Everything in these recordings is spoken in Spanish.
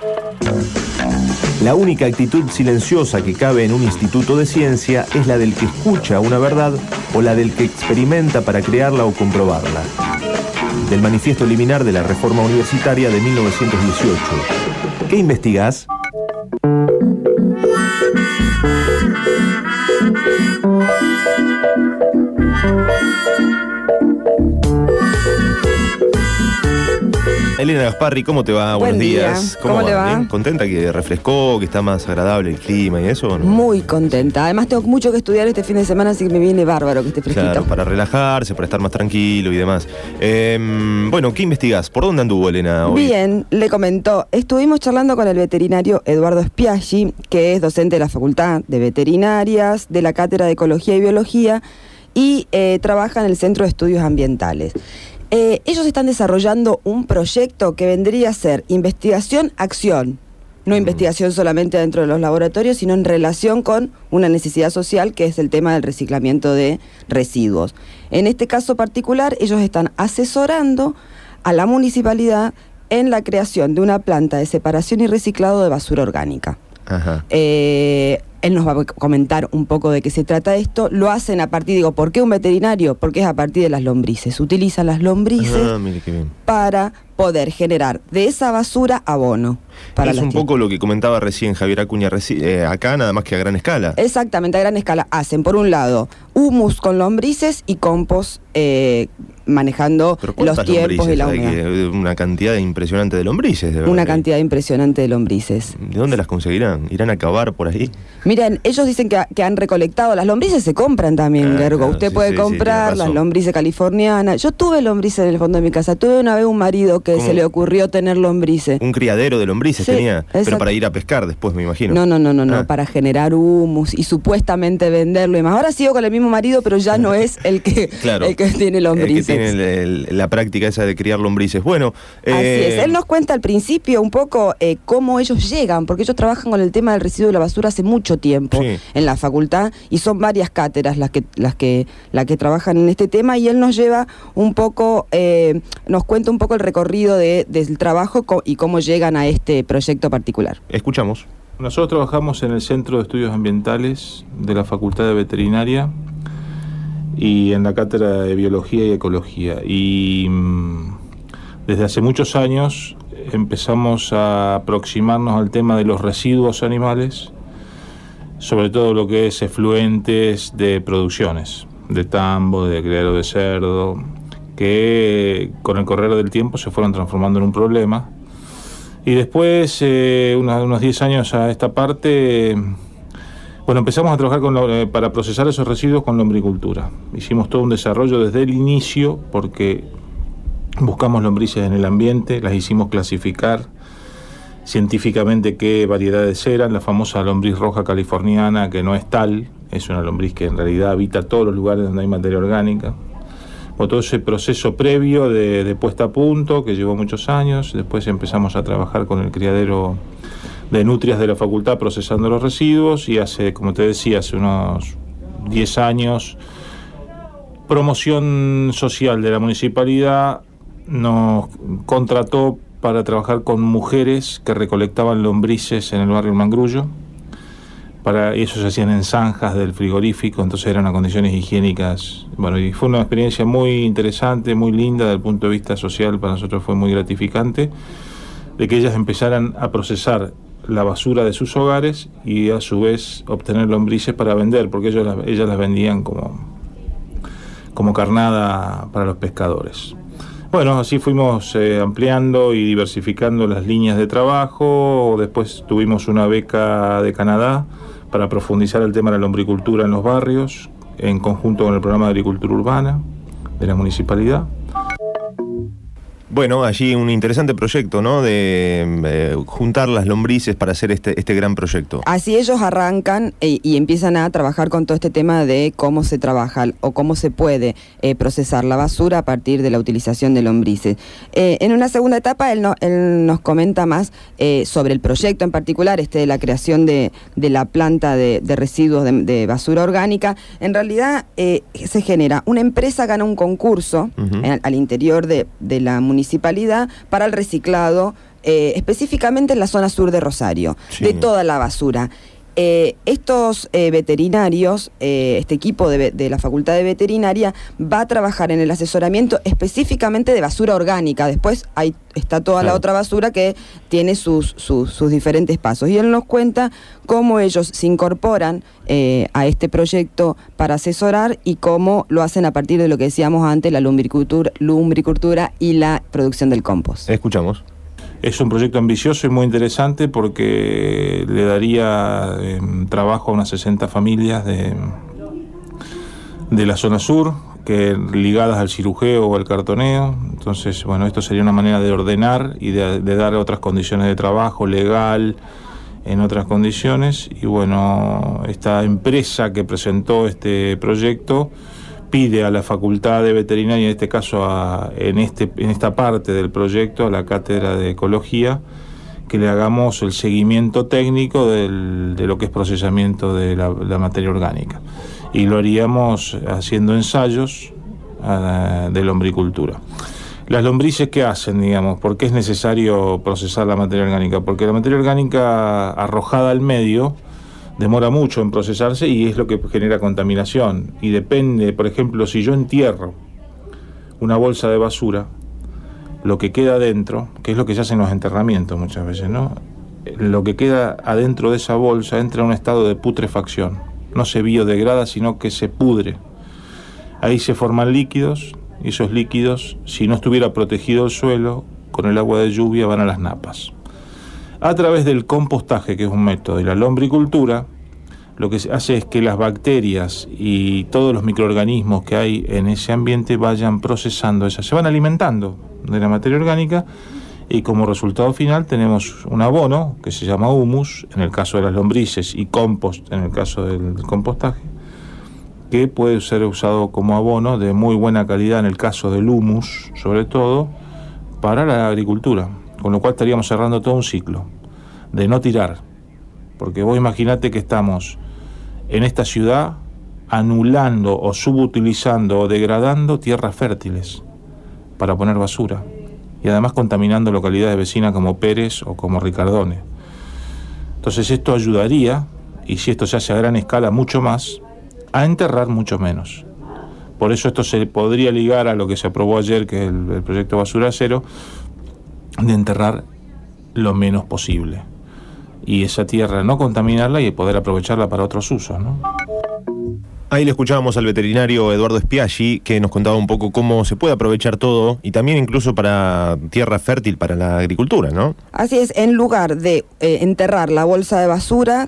La única actitud silenciosa que cabe en un instituto de ciencia es la del que escucha una verdad o la del que experimenta para crearla o comprobarla. Del Manifiesto Liminar de la Reforma Universitaria de 1918. ¿Qué investigás? Elena Gasparri, ¿cómo te va? Buenos días. ¿Cómo le va? ¿Bien? ¿Contenta que refrescó, que está más agradable el clima y eso? ¿No? Muy contenta. Además tengo mucho que estudiar este fin de semana, así que me viene bárbaro que esté fresquito. Claro, para relajarse, para estar más tranquilo y demás. Bueno, ¿qué investigás? ¿Por dónde anduvo Elena hoy? Bien, le comentó. Estuvimos charlando con el veterinario Eduardo Spiaggi, que es docente de la Facultad de Veterinarias, de la Cátedra de Ecología y Biología, y trabaja en el Centro de Estudios Ambientales. Ellos están desarrollando un proyecto que vendría a ser investigación-acción. No investigación solamente dentro de los laboratorios, sino en relación con una necesidad social, que es el tema del reciclamiento de residuos. En este caso particular, ellos están asesorando a la municipalidad en la creación de una planta de separación y reciclado de basura orgánica. Ajá. Él nos va a comentar un poco de qué se trata esto. Lo hacen a partir, digo, ¿por qué un veterinario? Porque es a partir de las lombrices. Utilizan las lombrices mire qué bien. para poder generar de esa basura abono. Para es un poco lo que comentaba recién Javier Acuña, acá nada más que a gran escala. Exactamente, a gran escala. Hacen, por un lado, humus con lombrices y compost manejando los tiempos y la humedad. Una cantidad impresionante de lombrices, de verdad. Una cantidad impresionante de lombrices. ¿De dónde las conseguirán? ¿Irán a cavar por ahí? Miren, ellos dicen que han recolectado. Las lombrices se compran también, Gergo. Claro, Usted sí, puede sí, comprar las lombrices californianas. Yo tuve lombrices en el fondo de mi casa. Tuve una vez un marido que se le ocurrió tener lombrices. Un criadero de lombrices tenía, exacto. Pero para ir a pescar después, me imagino. No, para generar humus y supuestamente venderlo y más. Ahora sigo con el mismo marido, pero ya no es el que, claro, el que tiene lombrices. El que tiene la práctica esa de criar lombrices. Bueno, así es. Él nos cuenta al principio un poco cómo ellos llegan, porque ellos trabajan con el tema del residuo de la basura hace mucho tiempo en la facultad, y son varias cátedras las que trabajan en este tema, y él nos lleva un poco, nos cuenta un poco el recorrido del trabajo y cómo llegan a este proyecto particular. Escuchamos. Nosotros trabajamos en el Centro de Estudios Ambientales de la Facultad de Veterinaria y en la Cátedra de Biología y Ecología. Y desde hace muchos años empezamos a aproximarnos al tema de los residuos animales, sobre todo lo que es efluentes de producciones, de tambo, de criadero de cerdo, que con el correr del tiempo se fueron transformando en un problema. Y después, unos 10 años a esta parte, empezamos a trabajar para procesar esos residuos con lombricultura. Hicimos todo un desarrollo desde el inicio, porque buscamos lombrices en el ambiente, las hicimos clasificar científicamente qué variedades eran. La famosa lombriz roja californiana, que no es tal, es una lombriz que en realidad habita todos los lugares donde hay materia orgánica. Todo ese proceso previo de puesta a punto, que llevó muchos años. Después empezamos a trabajar con el criadero de nutrias de la facultad procesando los residuos, y como te decía, hace unos 10 años, Promoción Social de la municipalidad nos contrató para trabajar con mujeres que recolectaban lombrices en el barrio El Mangrullo. Y eso se hacían en zanjas del frigorífico, entonces eran a condiciones higiénicas. Y fue una experiencia muy interesante, muy linda desde el punto de vista social. Para nosotros fue muy gratificante de que ellas empezaran a procesar la basura de sus hogares y a su vez obtener lombrices para vender, porque ellas las vendían como carnada para los pescadores. Así fuimos ampliando y diversificando las líneas de trabajo. Después tuvimos una beca de Canadá para profundizar el tema de la lombricultura en los barrios, en conjunto con el programa de agricultura urbana de la municipalidad. Bueno, allí un interesante proyecto, ¿no? De juntar las lombrices para hacer este gran proyecto. Así ellos arrancan y empiezan a trabajar con todo este tema de cómo se trabaja o cómo se puede procesar la basura a partir de la utilización de lombrices. En una segunda etapa él nos comenta más sobre el proyecto en particular, de la creación de la planta de residuos de basura orgánica. En realidad se genera, una empresa gana un concurso al interior de la municipalidad para el reciclado específicamente en la zona sur de Rosario, Sí. de toda la basura. Estos veterinarios, este equipo de la Facultad de Veterinaria va a trabajar en el asesoramiento específicamente de basura orgánica. Después ahí está toda la otra basura que tiene sus diferentes pasos. Y él nos cuenta cómo ellos se incorporan a este proyecto para asesorar y cómo lo hacen a partir de lo que decíamos antes, la lumbricultura y la producción del compost. Escuchamos. Es un proyecto ambicioso y muy interesante porque le daría trabajo a unas 60 familias de la zona sur, que ligadas al cirujeo o al cartoneo. Entonces, bueno, esto sería una manera de ordenar y de dar otras condiciones de trabajo legal, en otras condiciones. Y bueno, esta empresa que presentó este proyecto pide a la Facultad de Veterinaria, en este caso en esta parte del proyecto, a la Cátedra de Ecología, que le hagamos el seguimiento técnico de lo que es procesamiento de la materia orgánica. Y lo haríamos haciendo ensayos de lombricultura. Las lombrices, ¿qué hacen, digamos? ¿Por qué es necesario procesar la materia orgánica? Porque la materia orgánica arrojada al medio demora mucho en procesarse y es lo que genera contaminación. Y depende, por ejemplo, si yo entierro una bolsa de basura, lo que queda adentro, que es lo que se hace en los enterramientos muchas veces, ¿no? Lo que queda adentro de esa bolsa entra en un estado de putrefacción. No se biodegrada, sino que se pudre. Ahí se forman líquidos, y esos líquidos, si no estuviera protegido el suelo, con el agua de lluvia van a las napas. A través del compostaje, que es un método, y la lombricultura, lo que se hace es que las bacterias y todos los microorganismos que hay en ese ambiente vayan procesando se van alimentando de la materia orgánica, y como resultado final tenemos un abono que se llama humus, en el caso de las lombrices, y compost, en el caso del compostaje, que puede ser usado como abono de muy buena calidad, en el caso del humus, sobre todo, para la agricultura. Con lo cual estaríamos cerrando todo un ciclo de no tirar. Porque vos imaginate que estamos en esta ciudad anulando o subutilizando o degradando tierras fértiles para poner basura. Y además contaminando localidades vecinas como Pérez o como Ricardone. Entonces esto ayudaría, y si esto se hace a gran escala, mucho más, a enterrar mucho menos. Por eso esto se podría ligar a lo que se aprobó ayer, que es el proyecto Basura Cero, de enterrar lo menos posible. Y esa tierra no contaminarla y poder aprovecharla para otros usos, ¿no? Ahí le escuchábamos al veterinario Eduardo Spiaggi, que nos contaba un poco cómo se puede aprovechar todo, y también incluso para tierra fértil para la agricultura, ¿no? Así es, en lugar de enterrar la bolsa de basura,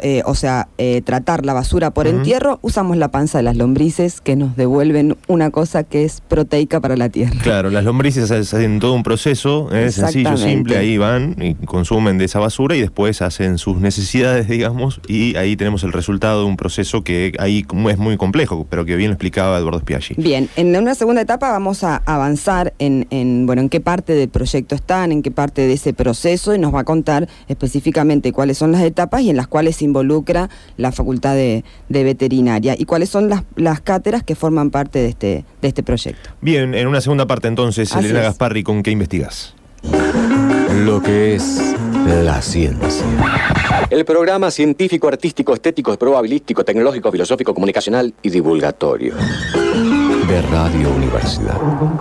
tratar la basura por entierro, usamos la panza de las lombrices, que nos devuelven una cosa que es proteica para la tierra. Claro, las lombrices hacen todo un proceso, sencillo, simple, ahí van y consumen de esa basura y después hacen sus necesidades, digamos, y ahí tenemos el resultado de un proceso que ahí es muy complejo, pero que bien lo explicaba Eduardo Spiaggi. Bien, en una segunda etapa vamos a avanzar en qué parte del proyecto están, en qué parte de ese proceso, y nos va a contar específicamente cuáles son las etapas y en las cuales se involucra la Facultad de Veterinaria y cuáles son las cátedras que forman parte de este proyecto. Bien, en una segunda parte entonces, Así Elena es. Gasparri, ¿con qué investigás? Lo que es la ciencia. El programa científico, artístico, estético, probabilístico, tecnológico, filosófico, comunicacional y divulgatorio de Radio Universidad.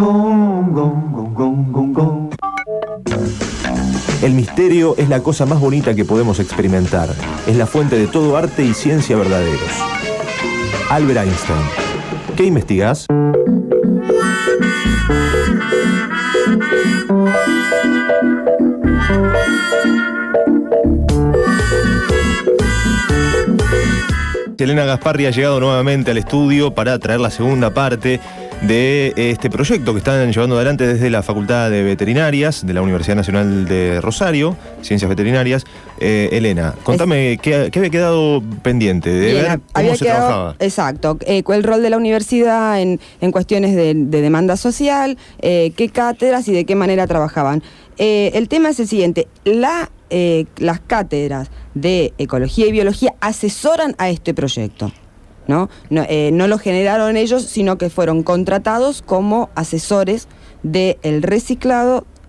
El misterio es la cosa más bonita que podemos experimentar. Es la fuente de todo arte y ciencia verdaderos. Albert Einstein. ¿Qué investigás? Elena Gasparri ha llegado nuevamente al estudio para traer la segunda parte de este proyecto que están llevando adelante desde la Facultad de Veterinarias de la Universidad Nacional de Rosario, Ciencias Veterinarias. Elena, contame, ¿qué había quedado pendiente de ver cómo se trabajaba? Exacto, el rol de la universidad en cuestiones de demanda social, qué cátedras y de qué manera trabajaban. El tema es el siguiente: las cátedras de Ecología y Biología asesoran a este proyecto, ¿no? No lo generaron ellos, sino que fueron contratados como asesores del reciclado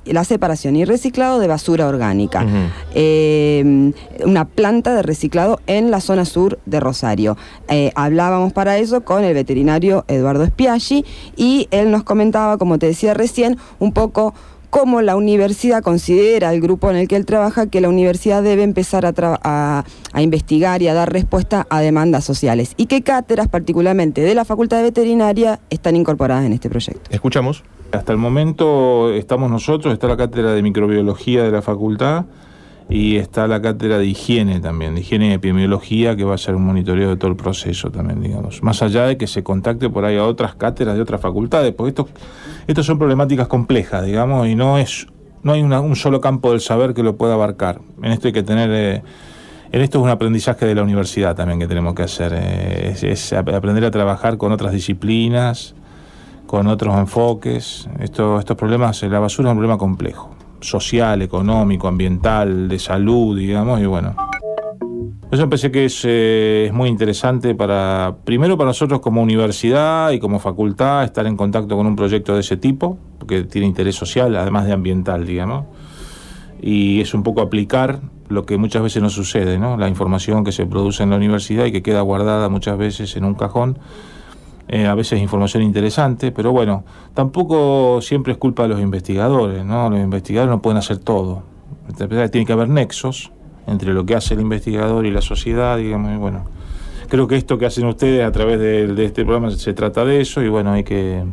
la separación y reciclado de basura orgánica. Una planta de reciclado en la zona sur de Rosario. Hablábamos para eso con el veterinario Eduardo Spiaggi y él nos comentaba, como te decía recién, un poco cómo la universidad considera, el grupo en el que él trabaja, que la universidad debe empezar a investigar y a dar respuesta a demandas sociales. Y qué cátedras, particularmente de la Facultad de Veterinaria, están incorporadas en este proyecto. Escuchamos. Hasta el momento estamos nosotros, está la cátedra de microbiología de la facultad y está la cátedra de higiene también, de higiene y epidemiología, que va a ser un monitoreo de todo el proceso también, digamos. Más allá de que se contacte por ahí a otras cátedras de otras facultades, porque estos son problemáticas complejas, digamos, y no hay un solo campo del saber que lo pueda abarcar. En esto hay que tener... En esto es un aprendizaje de la universidad también que tenemos que hacer, es aprender a trabajar con otras disciplinas, con otros enfoques. Estos problemas, la basura es un problema complejo, social, económico, ambiental, de salud, digamos, y bueno. Eso me parece que es muy interesante primero para nosotros como universidad y como facultad, estar en contacto con un proyecto de ese tipo, porque tiene interés social, además de ambiental, digamos. Y es un poco aplicar lo que muchas veces no sucede, ¿no? La información que se produce en la universidad y que queda guardada muchas veces en un cajón. A veces información interesante, pero bueno, tampoco siempre es culpa de los investigadores, ¿no? Los investigadores no pueden hacer todo. Tiene que haber nexos entre lo que hace el investigador y la sociedad, digamos, y bueno. Creo que esto que hacen ustedes a través de este programa se trata de eso, y bueno, hay que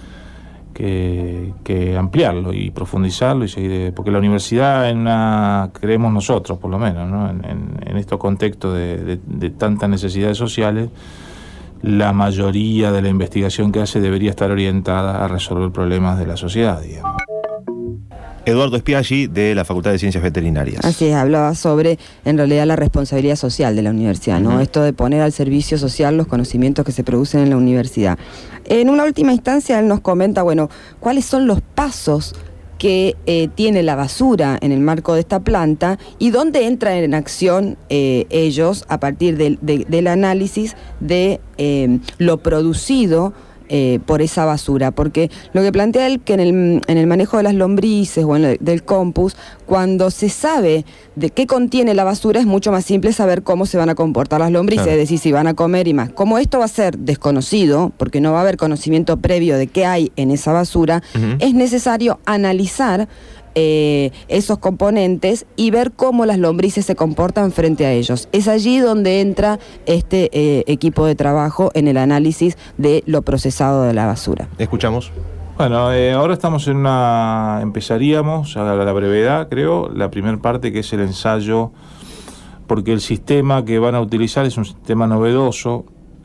ampliarlo y profundizarlo y seguir, porque la universidad creemos nosotros por lo menos, ¿no? En estos contextos de tantas necesidades sociales, la mayoría de la investigación que hace debería estar orientada a resolver problemas de la sociedad, digamos. Eduardo Spiaggi, de la Facultad de Ciencias Veterinarias. Así es, hablaba sobre, en realidad, la responsabilidad social de la universidad, ¿no? Esto de poner al servicio social los conocimientos que se producen en la universidad. En una última instancia, él nos comenta, bueno, cuáles son los pasos que tiene la basura en el marco de esta planta y dónde entran en acción ellos a partir del análisis de lo producido por esa basura, porque lo que plantea él, que en el manejo de las lombrices o del compost, cuando se sabe de qué contiene la basura, es mucho más simple saber cómo se van a comportar las lombrices, claro. Es decir, si van a comer y más. Como esto va a ser desconocido, porque no va a haber conocimiento previo de qué hay en esa basura, es necesario analizar esos componentes y ver cómo las lombrices se comportan frente a ellos. Es allí donde entra este equipo de trabajo en el análisis de lo procesado de la basura. Escuchamos. Bueno, ahora estamos empezaríamos a la brevedad, creo, la primera parte, que es el ensayo, porque el sistema que van a utilizar es un sistema novedoso,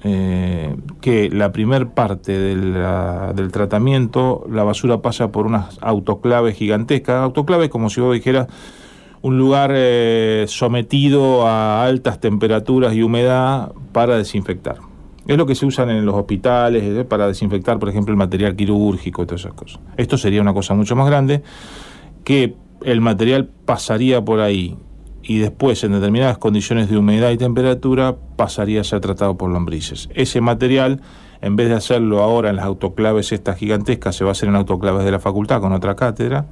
que la primer parte del tratamiento, la basura pasa por unas autoclaves gigantescas. Autoclaves, como si vos dijeras, un lugar sometido a altas temperaturas y humedad para desinfectar. Es lo que se usan en los hospitales para desinfectar, por ejemplo, el material quirúrgico y todas esas cosas. Esto sería una cosa mucho más grande, que el material pasaría por ahí y después, en determinadas condiciones de humedad y temperatura, pasaría a ser tratado por lombrices. Ese material, en vez de hacerlo ahora en las autoclaves estas gigantescas, se va a hacer en autoclaves de la facultad con otra cátedra,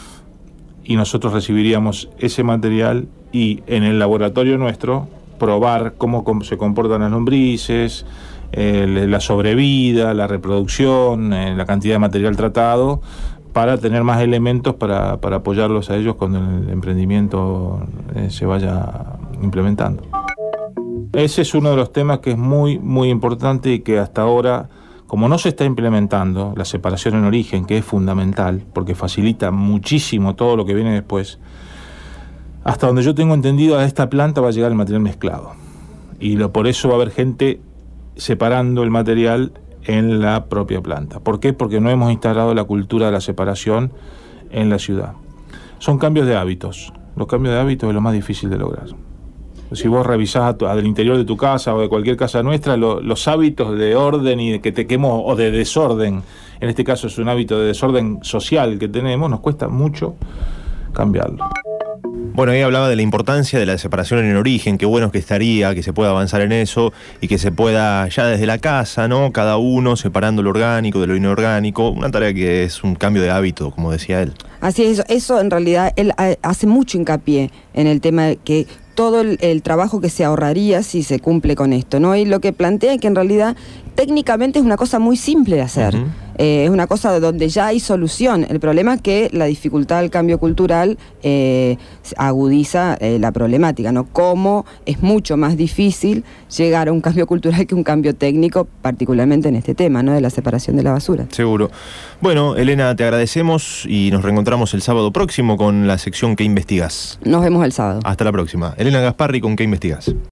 y nosotros recibiríamos ese material y en el laboratorio nuestro probar cómo se comportan las lombrices, la sobrevida, la reproducción, la cantidad de material tratado, para tener más elementos para apoyarlos a ellos cuando el emprendimiento se vaya implementando. Ese es uno de los temas que es muy, muy importante y que hasta ahora, como no se está implementando la separación en origen, que es fundamental, porque facilita muchísimo todo lo que viene después, hasta donde yo tengo entendido, a esta planta va a llegar el material mezclado. Y por eso va a haber gente separando el material en la propia planta. ¿Por qué? Porque no hemos instalado la cultura de la separación en la ciudad. Son cambios de hábitos. Los cambios de hábitos es lo más difícil de lograr. Si vos revisás al interior de tu casa o de cualquier casa nuestra, los hábitos de orden y de que te quemo, o de desorden, en este caso es un hábito de desorden social que tenemos, nos cuesta mucho cambiarlo. Bueno, ahí hablaba de la importancia de la separación en el origen, qué bueno que estaría, que se pueda avanzar en eso y que se pueda ya desde la casa, ¿no? Cada uno separando lo orgánico de lo inorgánico, una tarea que es un cambio de hábito, como decía él. Así es, eso en realidad él hace mucho hincapié en el tema de que todo el trabajo que se ahorraría si se cumple con esto, ¿no? Y lo que plantea es que en realidad técnicamente es una cosa muy simple de hacer. Uh-huh. Es una cosa donde ya hay solución. El problema es que la dificultad del cambio cultural agudiza la problemática, ¿no? Cómo es mucho más difícil llegar a un cambio cultural que un cambio técnico, particularmente en este tema, ¿no? De la separación de la basura. Seguro. Bueno, Elena, te agradecemos y nos reencontramos el sábado próximo con la sección ¿Qué investigas? Nos vemos el sábado. Hasta la próxima. Elena Gasparri, ¿con qué investigas?